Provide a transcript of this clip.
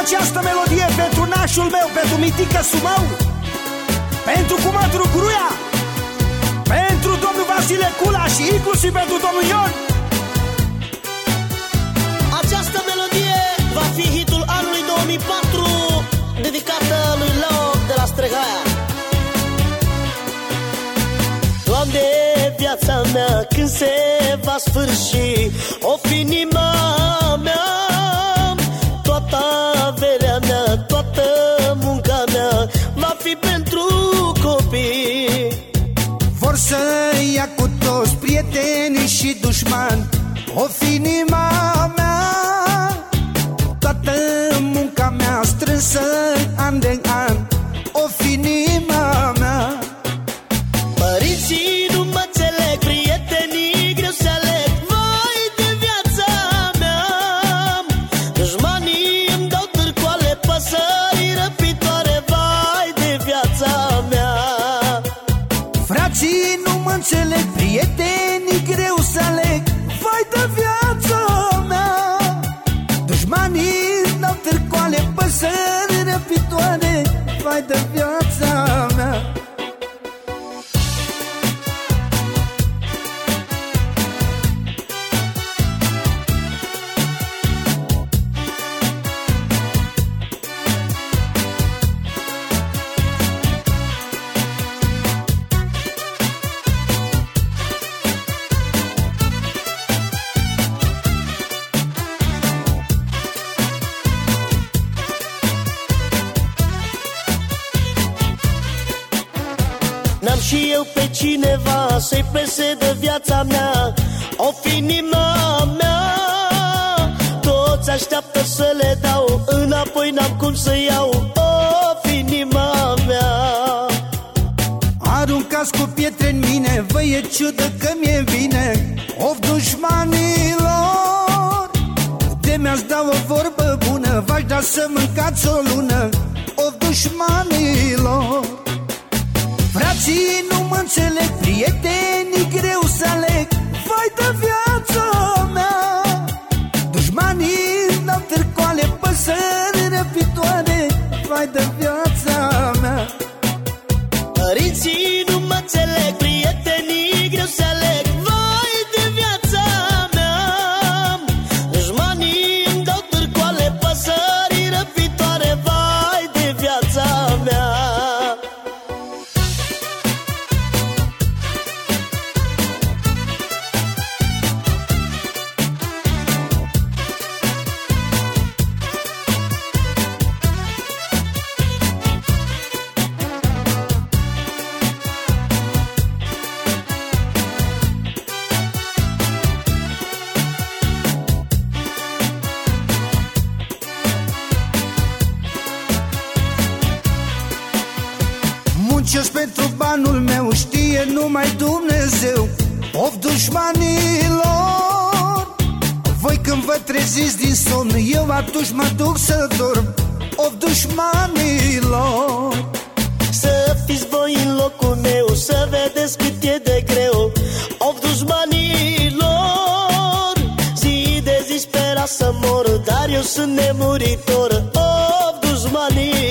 această melodie pentru nașul meu, pentru mitică Sumău, pentru cumătru Gruia, pentru domnul Vasile Cula și inclusiv pentru domnul Ion. Această melodie va fi hitul anului 2004, dedicată lui Leo de la Stregaia. Doamne, viața mea când se va sfârși, o fi inima mea, toată averea mea, toată munca mea va fi pentru copii. Vor să ia cu toți prietenii și dușmani, o fi inima mea, toată munca mea strânsă an de an, o fi inima mea. Părinții nu mă înțeleg, prietenii greu să aleg, vai de viața mea. Dușmanii îmi dau târcoale, păsări răpitoare, vai de viața mea. Frații nu mă înțeleg, prietenii greu să aleg, vai de viața mea. Dușmanii îmi dau târcoale, păsări răpitoare, vai de viața mea. N-am și eu pe cineva să-i pese de viața mea, o fi inima mea. Toți așteaptă să le dau, înapoi n-am cum să iau, o fi inima mea. Aruncați cu pietre în mine, vă e ciudă că mi-e vine, of dușmanilor. De mi-ați da o vorbă bună, v-aș da să mâncați o lună, of dușmanilor. Frații nu mă înțeleg, prietenii greu să aleg, vai de viața mea. Dușmanii îmi dau târcoale, păsări răpitoare, vai de viața mea. Părinții nu mă înțeleg, prietenii greu să aleg, vai de viața mea. Dușmanii îmi dau târcoale, păsări răpitoare, vai de viața mea. Muncesc pentru banul meu, știe numai Dumnezeu, of dușmanilor. Voi când vă treziți din somn, eu atunci mă duc să dorm, of dușmanilor. Să fiți voi în locul meu, să vedeți cât e de greu, of dușmanilor. Zi de zi spera să mor, dar eu sunt nemuritor, of dușmanilor.